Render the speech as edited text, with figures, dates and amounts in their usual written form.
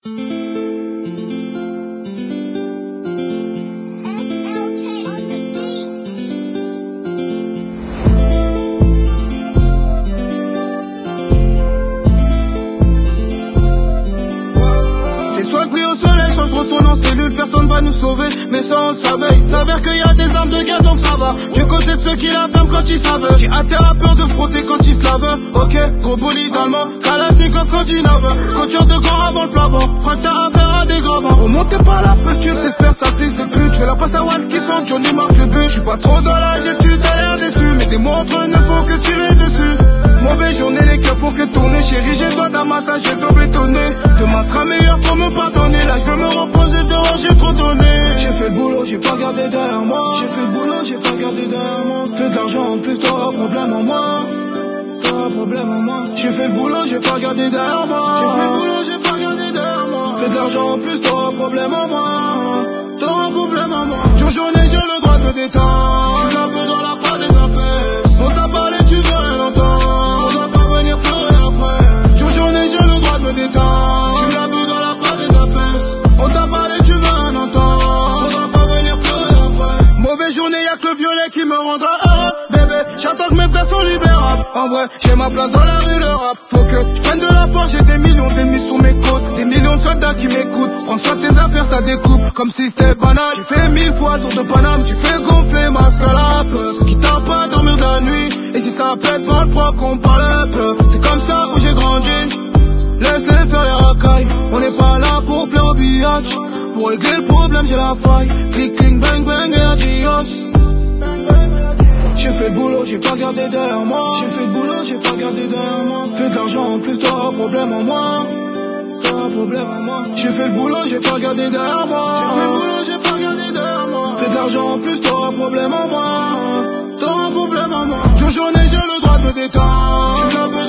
Personne va nous sauver, mais ça on le savait. Il s'avère qu'il y a des armes de guerre donc ça va. Du côté de ceux qui la ferment quand ils savent. Qui atterrent à peur de frotter quand ils se lavent. Ok, gros bolide allemand, Kalashnikov quand il nave. Couture de gants avant le plat-bas. Frère t'as affaire à des gravats. Remontez pas la peinture, j'espère ça fils de pute. Je fais la passe à Wolf qui sent Johnny marque le but. Je suis pas trop dans la gestion, t'as l'air déçu. Mais des mots entre eux ne font que tirer dessus. Mauvaise journée, les cœurs font que tourner. Chérie, j'ai droit d'un massage, j'ai dos bétonné. Demain sera meilleur pour me pardonner. Là je veux me reposer dehors, j'ai trop donné. J'ai fait le boulot, j'ai pas regardé derrière moi. J'ai fait le boulot, j'ai pas regardé derrière moi. Fais de l'argent en plus, t'auras un problème en moi. T'auras un problème en moi. J'ai fait le boulot, j'ai pas regardé derrière moi. J'ai fait le boulot, j'ai pas regardé derrière moi. Fais de l'argent en plus, t'auras un problème en moi. T'auras un problème en moi. Toute journée, j'ai le droit de me détendre. Je suis un peu dans la part des affaires. On t'a parlé, tu veux rien entendre. On doit pas venir pleurer après. Toute journée, j'ai le droit de me détendre. Je suis un peu dans la part des affaires. On t'a parlé, tu veux rien entendre. On doit pas venir pleurer après. Mauvaise journée, y'a que le violet qui me rendra heureux. Bébé, j'attends que mes frères sont libérables. En vrai, j'ai ma place dans la rue, le rap. Faut que je prenne de la force, j'ai des millions de mis sur mes côtes. Des millions de soldats qui m'écoutent. Prends soin de tes affaires, ça découpe. Comme si c'était banal. J'ai fait 1000 fois le tour de Paname. J'ai fait gonfler ma scalape. Qui t'a pas dormir de la nuit. Et si ça pète, devant le pro qu'on parle peu. C'est comme ça où j'ai grandi. Laisse-les faire les racailles. On n'est pas là pour plaire au billage. Pour régler le problème, j'ai la faille. Clic, clic, bang, bang et adios. J'ai fait le boulot, j'ai pas regardé derrière moi. J'ai fait le boulot, j'ai pas regardé derrière moi. Fais de l'argent en plus, t'auras un problème en moi. T'auras un problème en moi. J'ai fait le boulot, j'ai pas regardé derrière moi. J'ai fait le boulot, j'ai pas regardé derrière moi. Fais de l'argent en plus, t'auras un problème en moi. T'auras un problème en moi. Toute journée, j'ai le droit de me détendre.